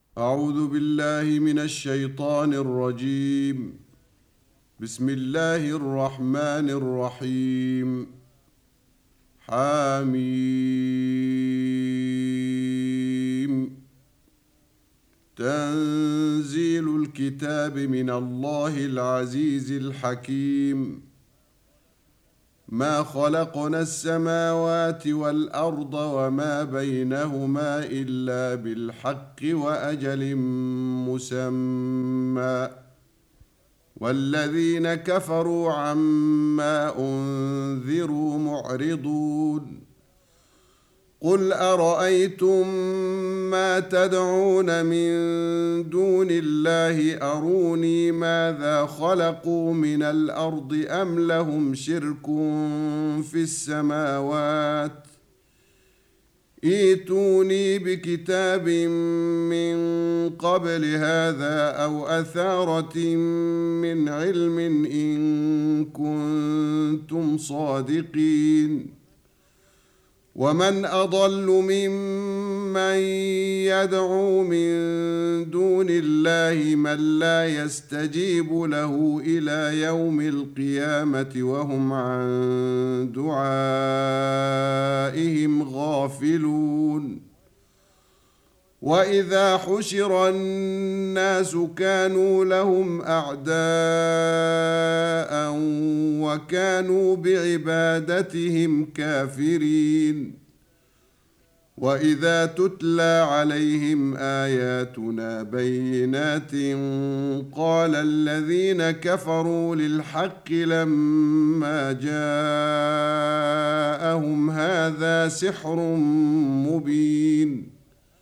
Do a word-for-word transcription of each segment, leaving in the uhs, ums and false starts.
أعوذ بالله من الشيطان الرجيم. بسم الله الرحمن الرحيم. حميم. تنزيل الكتاب من الله العزيز الحكيم. ما خلقنا السماوات والأرض وما بينهما إلا بالحق وأجل مسمى، والذين كفروا عما أنذروا معرضون. قل أرأيتم ما تدعون من دون الله أروني ماذا خلقوا من الأرض أم لهم شرك في السماوات؟ ائتوني بكتاب من قبل هذا أو أثارة من علم إن كنتم صادقين. ومن أضل ممن يدعو من دون الله من لا يستجيب له إلى يوم القيامة وهم عن دعائهم غافلون. وإذا حشر الناس كانوا لهم أعداء وكانوا بعبادتهم كافرين. وإذا تتلى عليهم آياتنا بينات قال الذين كفروا للحق لما جاءهم هذا سحر مبين.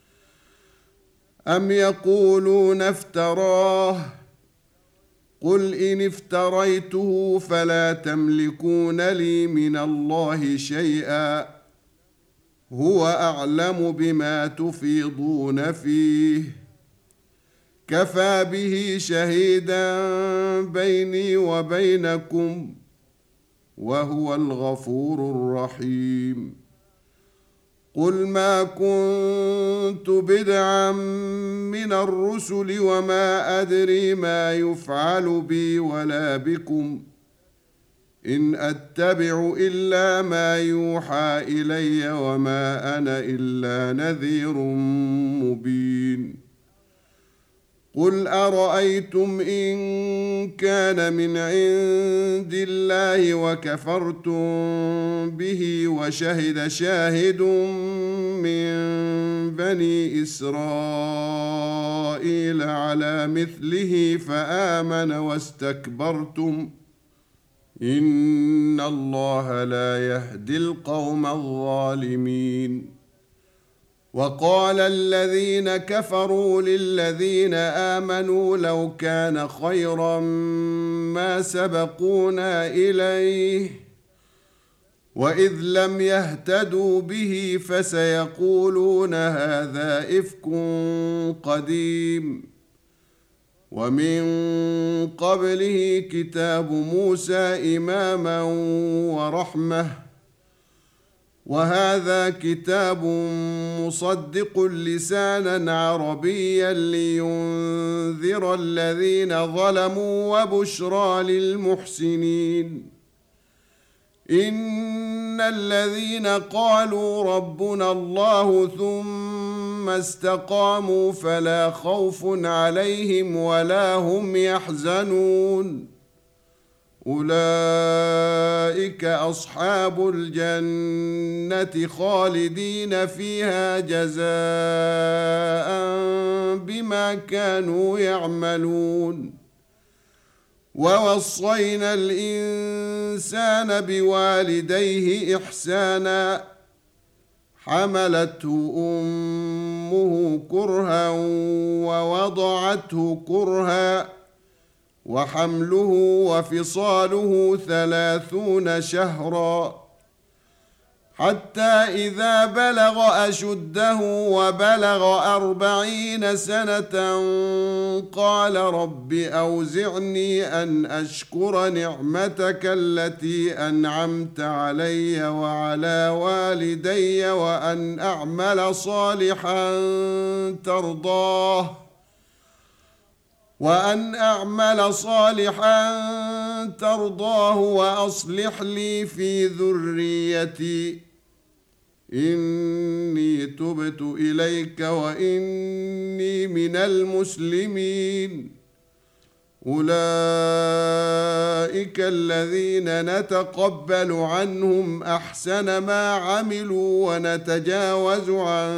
أم يقولون افتراه؟ قل إن افتريته فلا تملكون لي من الله شيئا، هو أعلم بما تفيضون فيه، كفى به شهيدا بيني وبينكم، وهو الغفور الرحيم. قل ما كنت بدعا من الرسل وما أدري ما يفعل بي ولا بكم، إن أتبع إلا ما يوحى إلي وما أنا إلا نذير مبين. قل أرأيتم إن كان من عند الله وكفرتم به وشهد شاهد من بني إسرائيل على مثله فآمن واستكبرتم، إن الله لا يهدي القوم الظالمين. وقال الذين كفروا للذين آمنوا لو كان خيرا ما سبقونا إليه، وإذ لم يهتدوا به فسيقولون هذا إفك قديم. ومن قبله كتاب موسى إماما ورحمة، وهذا كتاب مصدق لسانا عربيا لينذر الذين ظلموا وبشرى للمحسنين. إن الذين قالوا ربنا الله ثم استقاموا فلا خوف عليهم ولا هم يحزنون، أولئك أصحاب الجنة خالدين فيها جزاء بما كانوا يعملون. ووصينا الإنسان بوالديه إحسانا، حملته أمه كرها ووضعته كرها، وحمله وفصاله ثلاثون شهرا، حتى إذا بلغ أشده وبلغ أربعين سنة قال رب أوزعني أن أشكر نعمتك التي أنعمت علي وعلى والدي وأن أعمل صالحا ترضاه وأن أعمل صالحا ترضاه وأصلح لي في ذريتي إني تبت إليك وإني من المسلمين. أولئك الذين نتقبل عنهم أحسن ما عملوا ونتجاوز عن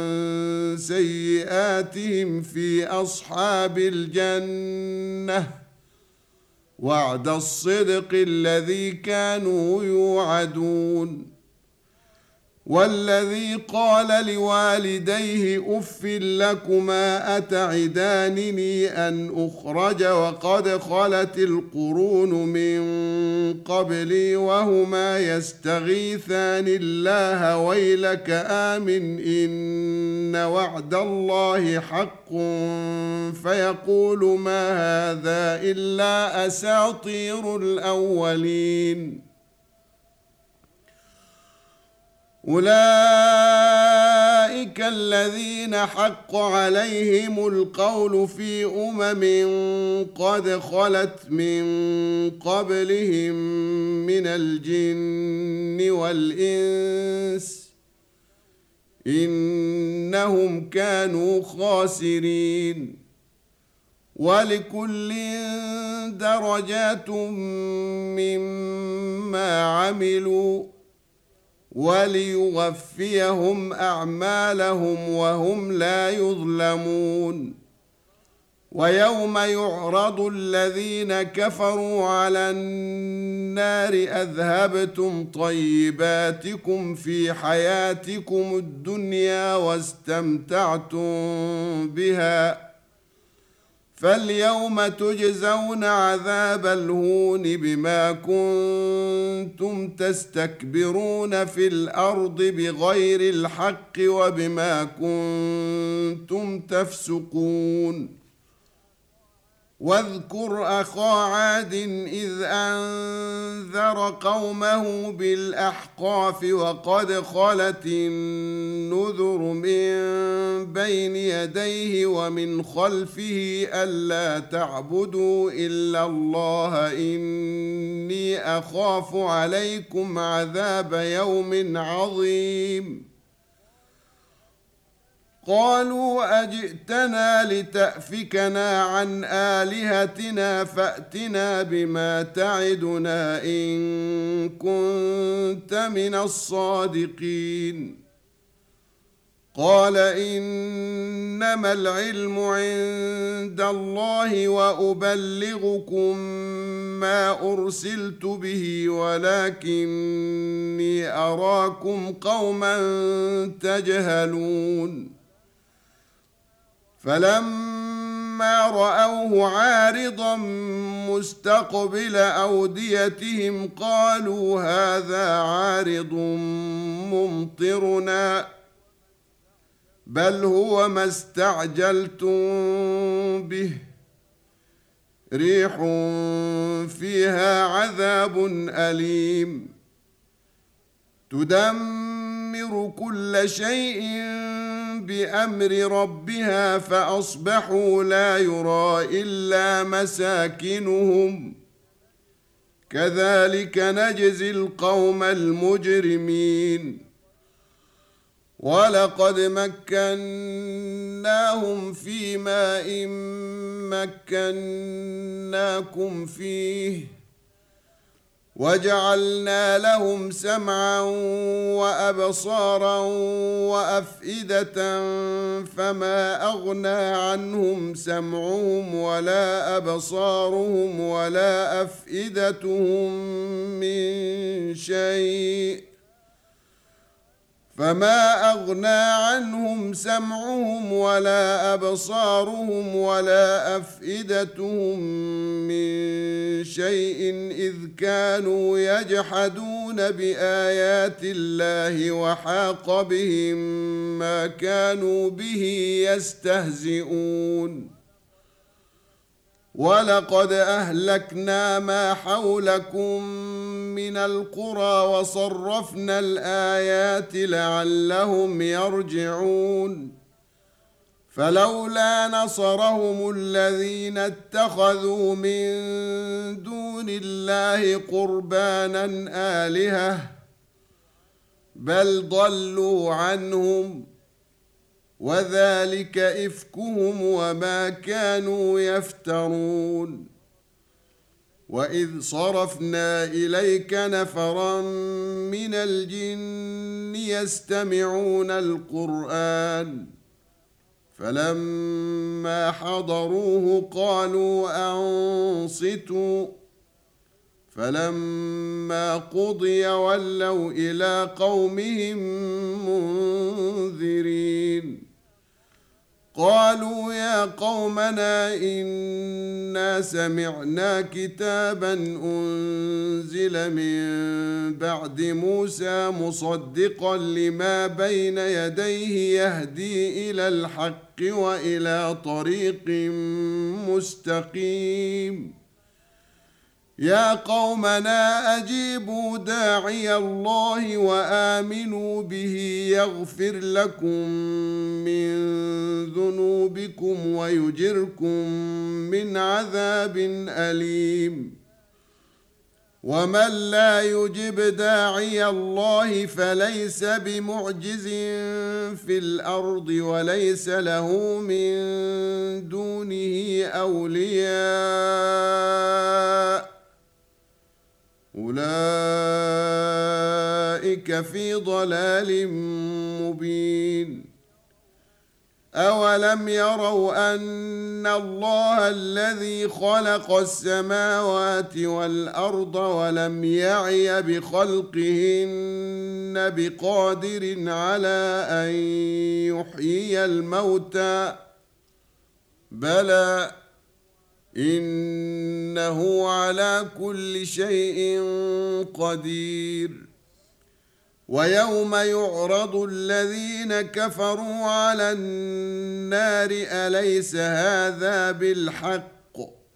سيئاتهم في أصحاب الجنة وعد الصدق الذي كانوا يوعدون. والذي قال لوالديه أف لكما أتعدانني أن أخرج وقد خلت القرون من قبلي وهما يستغيثان الله ويلك آمن إن وعد الله حق فيقول ما هذا إلا أساطير الأولين. أولئك الذين حق عليهم القول في أمم قد خلت من قبلهم من الجن والإنس إنهم كانوا خاسرين. ولكل درجات مما عملوا وليوفيهم أعمالهم وهم لا يظلمون. ويوم يعرض الذين كفروا على النار أذهبتم طيباتكم في حياتكم الدنيا واستمتعتم بها فاليوم تجزون عذاب الهون بما كنتم تستكبرون في الأرض بغير الحق وبما كنتم تفسقون. واذكر أخا عاد إذ أنذر قومه بالأحقاف وقد خلت النذر من بين يديه ومن خلفه ألا تعبدوا إلا الله إني أخاف عليكم عذاب يوم عظيم. قالوا أجئتنا لتأفكنا عن آلهتنا فأتنا بما تعدنا إن كنت من الصادقين. قال إنما العلم عند الله وأبلغكم ما أرسلت به ولكني أراكم قوما تجهلون. فلما رأوه عارضا مستقبل أوديتهم قالوا هذا عارض ممطرنا بل هو ما استعجلتم به ريح فيها عذاب أليم تدمر كل شيء بأمر ربها فأصبحوا لا يرى إلا مساكنهم كذلك نجزي القوم المجرمين. ولقد مكناهم في ماء مكناكم فيه وجعلنا لهم سمعا وأبصارا وأفئدة فما أغنى عنهم سمعهم ولا أبصارهم ولا أفئدتهم من شيء فما أغنى عنهم سمعهم ولا أبصارهم ولا أفئدتهم من شيء إذ كانوا يجحدون بآيات الله وحاق بهم ما كانوا به يستهزئون ولقد أهلكنا ما حولكم من القرى وصرفنا الآيات لعلهم يرجعون فلولا نصرهم الذين اتخذوا من دون الله قربانا آلهة بل ضلوا عنهم وذلك إفكهم وما كانوا يفترون وإذ صرفنا إليك نفرا من الجن يستمعون القرآن فلما حضروه قالوا أنصتوا فلما قضي ولوا إلى قومهم منذرين قالوا يا قومنا إنا سمعنا كتابا أنزل من بعد موسى مصدقا لما بين يديه يهدي إلى الحق وإلى طريق مستقيم يا قومنا أجيبوا داعي الله وآمنوا به يغفر لكم من ذنوبكم ويجركم من عذاب أليم ومن لا يجب داعي الله فليس بمعجز في الأرض وليس له من دونه أولياء أولئك في ضلال مبين أولم يروا أن الله الذي خلق السماوات والأرض ولم يعي بخلقهن بقادر على أن يحيي الموتى بلى إنه على كل شيء قدير ويوم يعرض الذين كفروا على النار أليس هذا بالحق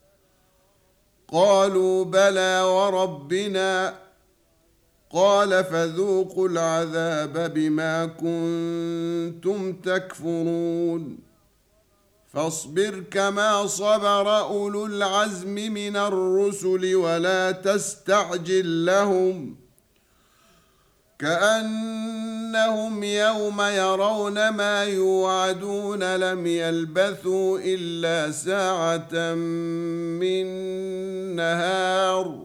قالوا بلى وربنا قال فذوقوا العذاب بما كنتم تكفرون فاصبر كما صبر أولو العزم من الرسل ولا تستعجل لهم كأنهم يوم يرون ما يوعدون لم يلبثوا إلا ساعة من نهار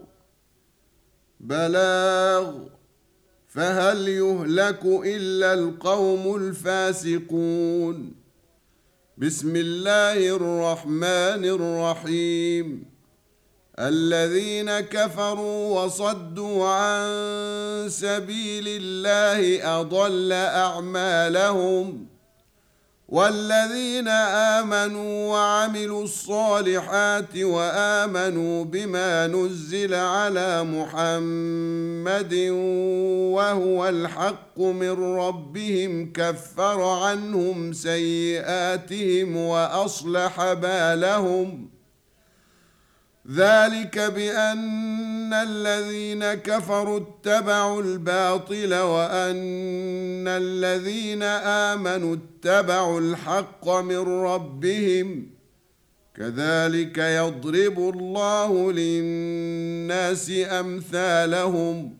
بلاغ فهل يهلك إلا القوم الفاسقون بسم الله الرحمن الرحيم الذين كفروا وصدوا عن سبيل الله أضل أعمالهم والذين آمنوا وعملوا الصالحات وآمنوا بما نزل على محمد وهو الحق من ربهم كفر عنهم سيئاتهم وأصلح بالهم ذلك بأن الذين كفروا اتبعوا الباطل وأن الذين آمنوا اتبعوا الحق من ربهم كذلك يضرب الله للناس أمثالهم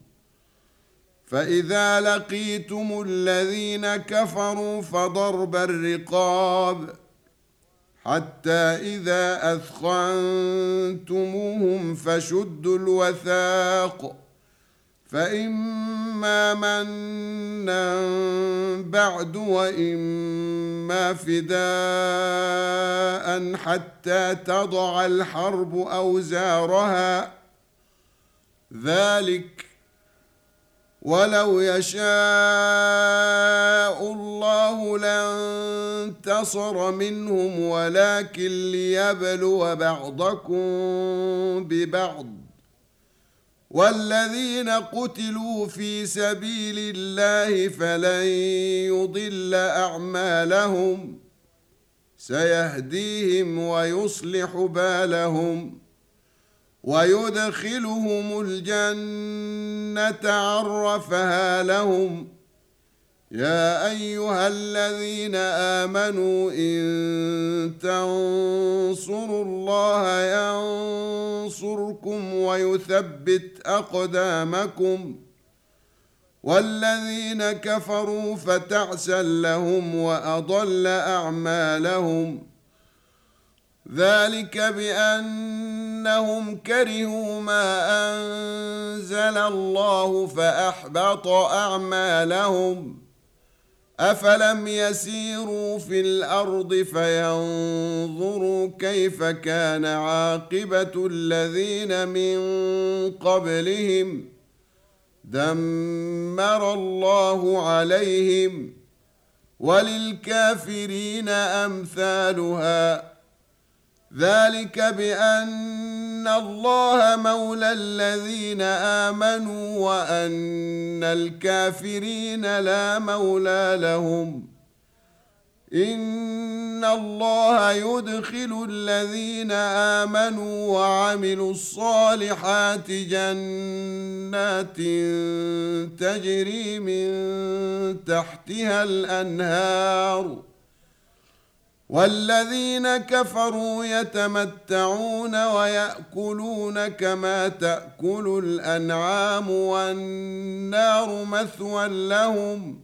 فإذا لقيتم الذين كفروا فضرب الرقاب حتى إذا أثخنتموهم فشدوا الوثاق فإما منا بعد وإما فداء حتى تضع الحرب أوزارها ذلك ولو يشاء الله لانتصر منهم ولكن ليبلو بعضكم ببعض والذين قتلوا في سبيل الله فلن يضل أعمالهم سيهديهم ويصلح بالهم ويدخلهم الجنة عرفها لهم يا أيها الذين آمنوا إن تنصروا الله ينصركم ويثبت أقدامكم والذين كفروا فتعسا لهم وأضل أعمالهم ذلك بأنهم كرهوا ما أنزل الله فأحبط أعمالهم أفلم يسيروا في الأرض فينظروا كيف كان عاقبة الذين من قبلهم دمر الله عليهم وللكافرين أمثالها ذلك بأن الله مولى الذين آمنوا وأن الكافرين لا مولى لهم إن الله يدخل الذين آمنوا وعملوا الصالحات جنات تجري من تحتها الأنهار والذين كفروا يتمتعون ويأكلون كما تأكل الأنعام والنار مثوى لهم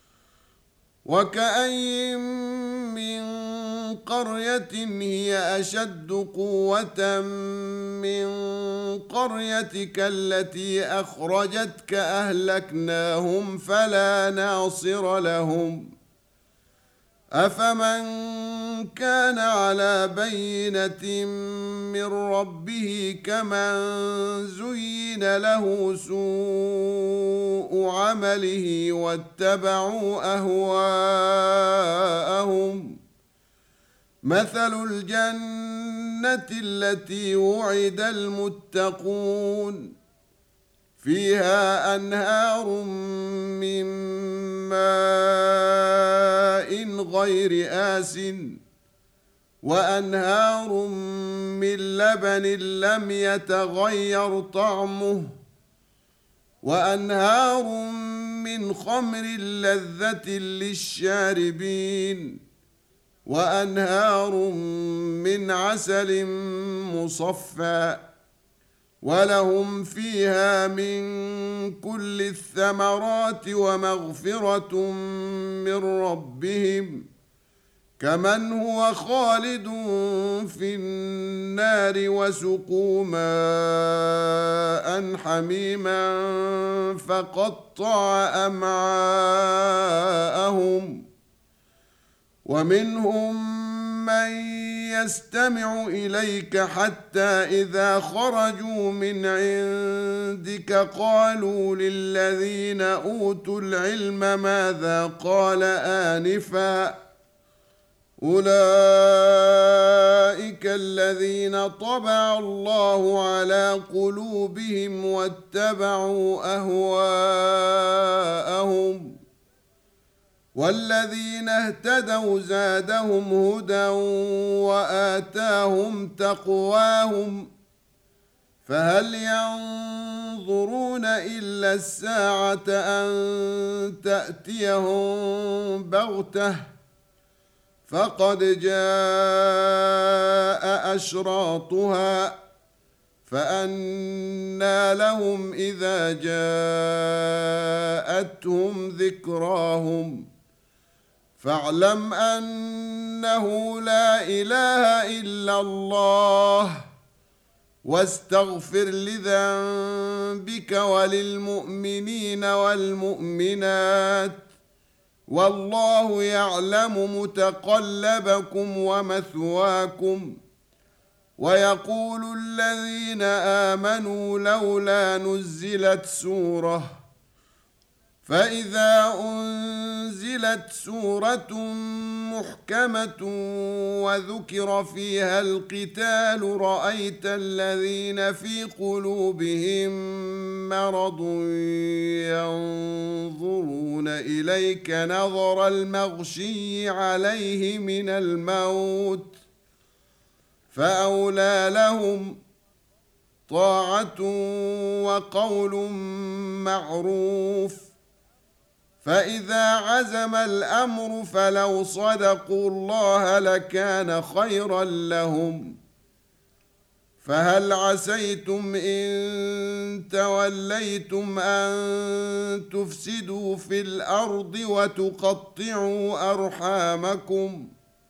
وكأين من قرية هي أشد قوة من قريتك التي أخرجتك أهلكناهم فلا ناصر لهم أفمن كان على بينة من ربه كمن زين له سوء عمله واتبعوا أهواءهم مثل الجنة التي وعد المتقون فيها أنهار من ماء غير آسٍ وأنهار من لبن لم يتغير طعمه وأنهار من خمر لذة للشاربين وأنهار من عسل مصفى ولهم فيها من كل الثمرات ومغفرة من ربهم كمن هو خالد في النار وسقوا ماء حميما فقطع أمعاءهم ومنهم من يستمع إليك حتى إذا خرجوا من عندك قالوا للذين أوتوا العلم ماذا قال آنفا أولئك الذين طبع الله على قلوبهم واتبعوا أهواءهم والذين اهتدوا زادهم هدى وآتاهم تقواهم فهل ينظرون إلا الساعة أن تأتيهم بغتة فقد جاء أشراطها فأنى لهم إذا جاءتهم ذكراهم فاعلم أنه لا إله إلا الله واستغفر لذنبك وللمؤمنين والمؤمنات والله يعلم متقلبكم ومثواكم ويقول الذين آمنوا لولا نزلت سورة فإذا أنزلت سورة محكمة وذكر فيها القتال رأيت الذين في قلوبهم مرض ينظرون إليك نظر المغشي عليه من الموت فأولى لهم طاعة وقول معروف. فإذا عزم الأمر فلو صدقوا الله لكان خيرا لهم. فهل عسيتم إن توليتم أن تفسدوا في الأرض وتقطعوا أرحامكم؟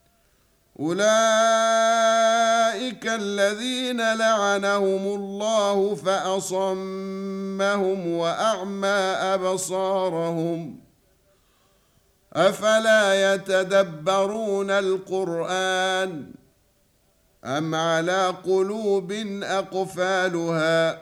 أولئك الذين لعنهم الله فأصمهم وأعمى أبصارهم. أفلا يتدبرون القرآن أم على قلوب أقفالها؟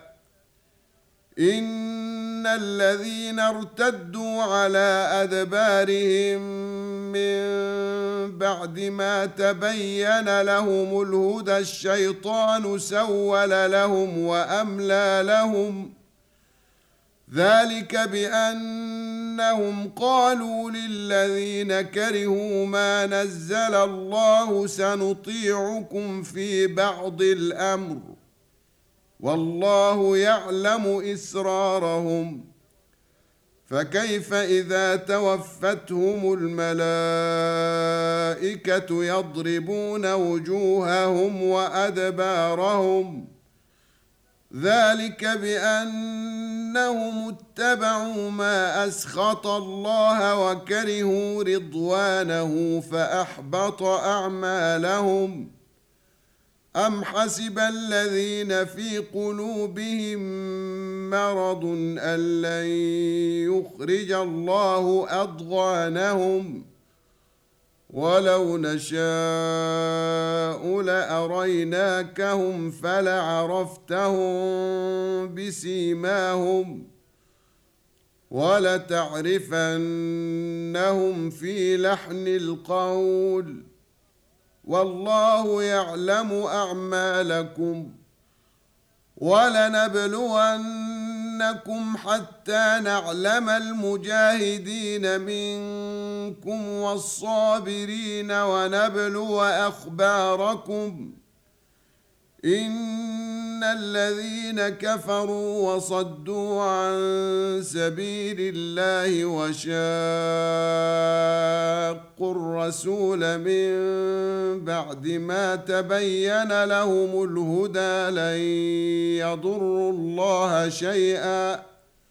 إن الذين ارتدوا على أدبارهم من بعد ما تبين لهم الهدى الشيطان سول لهم وأملى لهم. ذلك بأنهم قالوا للذين كرهوا ما نزل الله سنطيعكم في بعض الأمر والله يعلم إسرارهم. فكيف إذا توفتهم الملائكة يضربون وجوههم وأدبارهم؟ ذلك بأنهم اتبعوا ما أسخط الله وكرهوا رضوانه فأحبط أعمالهم. أم حسب الذين في قلوبهم مرض أن لن يخرج الله أضغانهم؟ ولو نشاء لأريناكهم فلعرفتهم بسيماهم ولتعرفنهم في لحن القول والله يعلم أعمالكم. ولنبلونكم حتى نعلم المجاهدين منكم والصابرين ونبلو أخباركم. إن الذين كفروا وصدوا عن سبيل الله وشاقوا الرسول من بعد ما تبين لهم الهدى لن يضروا الله شيئا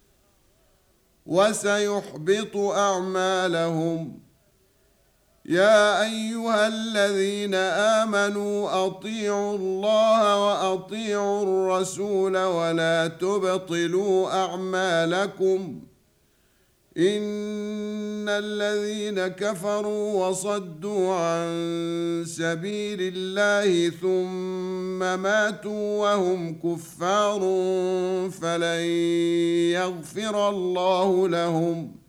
وسيحبط أعمالهم. يا أيها الذين آمنوا أطيعوا الله وأطيعوا الرسول ولا تبطلوا أعمالكم. إن الذين كفروا وصدوا عن سبيل الله ثم ماتوا وهم كفار فلن يغفر الله لهم.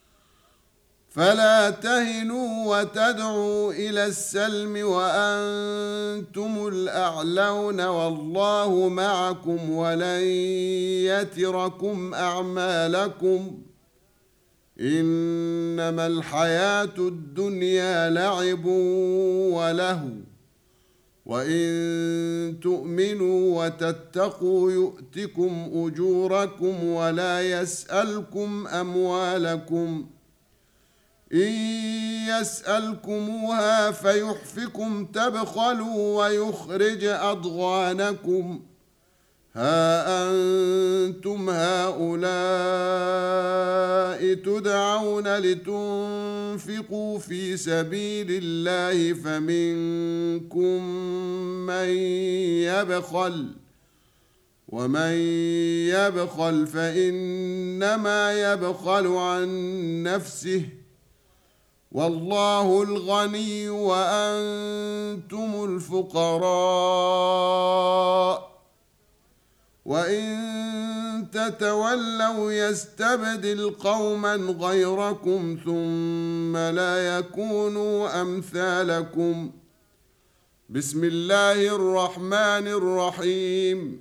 فلا تهنوا وتدعوا إلى السلم وأنتم الأعلون والله معكم ولن يتركم أعمالكم. إنما الحياة الدنيا لعب ولهو وإن تؤمنوا وتتقوا يؤتكم أجوركم ولا يسألكم أموالكم. إن يسألكموها فيحفكم تبخلوا ويخرج أضغانكم. ها أنتم هؤلاء تدعون لتنفقوا في سبيل الله فمنكم من يبخل ومن يبخل فإنما يبخل عن نفسه والله الغني وأنتم الفقراء. وإن تتولوا يستبدل قوما غيركم ثم لا يكونوا أمثالكم. بسم الله الرحمن الرحيم.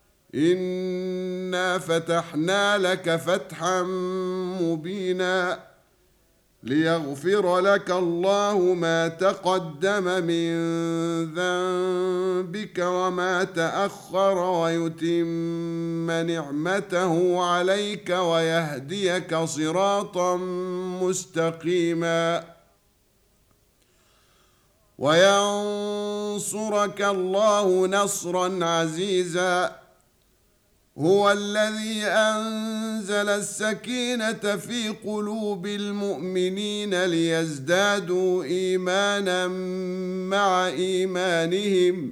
إنا فتحنا لك فتحا مبينا ليغفر لك الله ما تقدم من ذنبك وما تأخر ويتم نعمته عليك ويهديك صراطا مستقيما وينصرك الله نصرا عزيزا. هو الذي أنزل السكينة في قلوب المؤمنين ليزدادوا إيمانا مع إيمانهم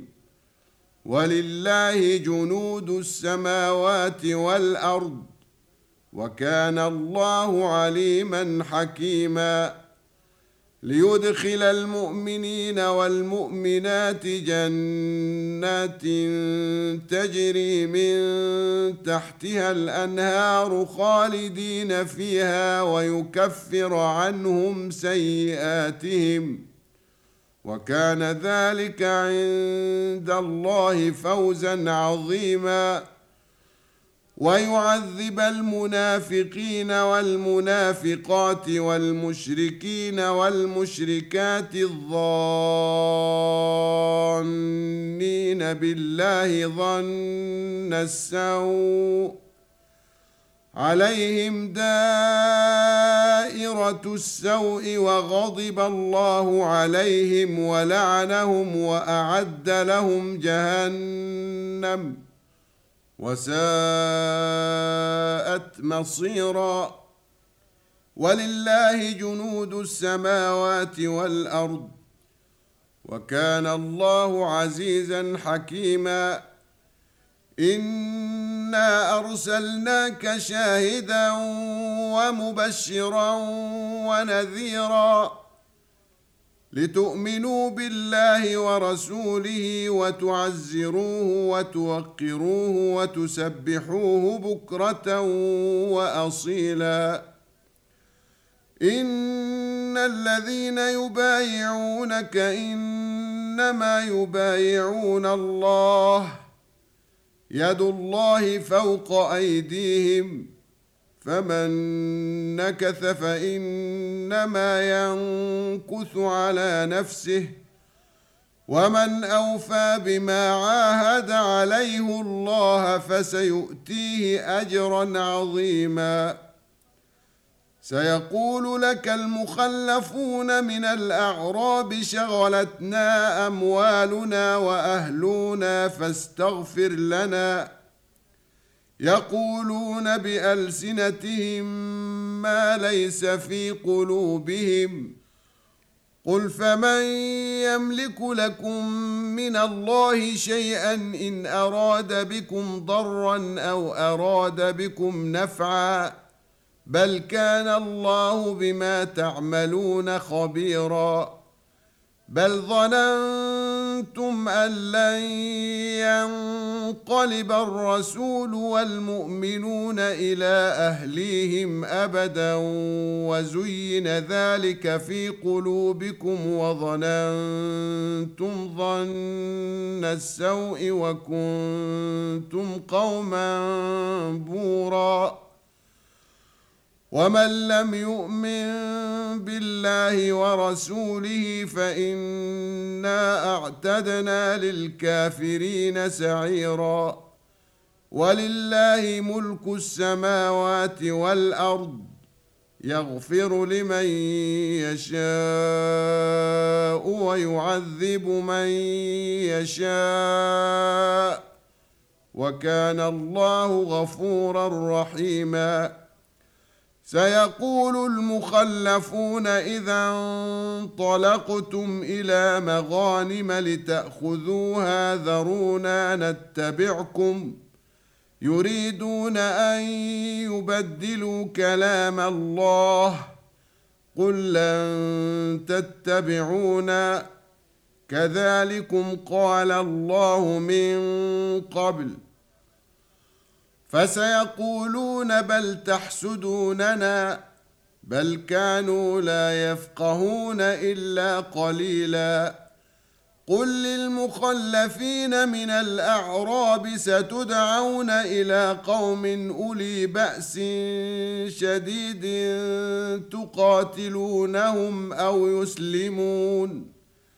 ولله جنود السماوات والأرض وكان الله عليما حكيما. ليدخل المؤمنين والمؤمنات جنات تجري من تحتها الأنهار خالدين فيها ويكفر عنهم سيئاتهم وكان ذلك عند الله فوزا عظيما. ويعذب المنافقين والمنافقات والمشركين والمشركات الظانين بالله ظن السوء عليهم دائرة السوء وغضب الله عليهم ولعنهم وأعد لهم جهنم وساءت مصيرا. ولله جنود السماوات والأرض وكان الله عزيزا حكيما. إنا أرسلناك شاهدا ومبشرا ونذيرا لتؤمنوا بالله ورسوله وتعزروه وتوقروه وتسبحوه بكرة وأصيلا. إن الذين يبايعونك إنما يبايعون الله يد الله فوق أيديهم فمن نكث فإنما ينكث على نفسه ومن أوفى بما عاهد عليه الله فسيؤتيه أجرا عظيما. سيقول لك المخلفون من الأعراب شغلتنا أموالنا وأهلنا فاستغفر لنا يقولون بألسنتهم ما ليس في قلوبهم قل فمن يملك لكم من الله شيئا إن أراد بكم ضرا أو أراد بكم نفعا بل كان الله بما تعملون خبيرا. بل ظننتم أن لن ينقلب الرسول والمؤمنون إلى أهليهم أبدا وزين ذلك في قلوبكم وظننتم ظن السوء وكنتم قوما بورا. ومن لم يؤمن بالله ورسوله فإنا أعتدنا للكافرين سعيرا. ولله ملك السماوات والأرض يغفر لمن يشاء ويعذب من يشاء وكان الله غفورا رحيما. سيقول المخلفون إذا انطلقتم إلى مغانم لتأخذوها ذرونا نتبعكم يريدون أن يبدلوا كلام الله قل لن تتبعونا كذلكم قال الله من قبل فسيقولون بل تحسدوننا بل كانوا لا يفقهون إلا قليلا قل للمخلفين من الأعراب ستدعون إلى قوم أولي بأس شديد تقاتلونهم أو يسلمون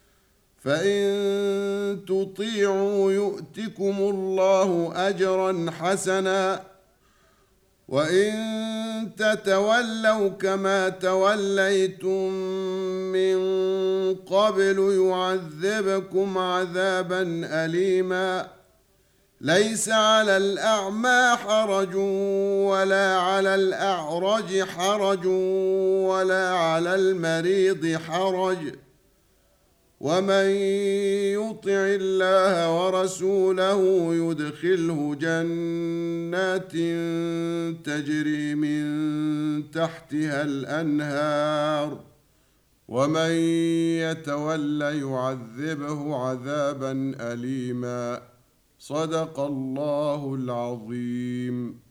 فإن تطيعوا يؤتكم الله أجرا حسنا وإن تتولوا كما توليتم من قبل يعذبكم عذابا أليما ليس على الأعمى حرج ولا على الأعرج حرج ولا على المريض حرج ومن يطع الله ورسوله يدخله جنات تجري من تحتها الأنهار ومن يتول يعذبه عذابا أليما صدق الله العظيم.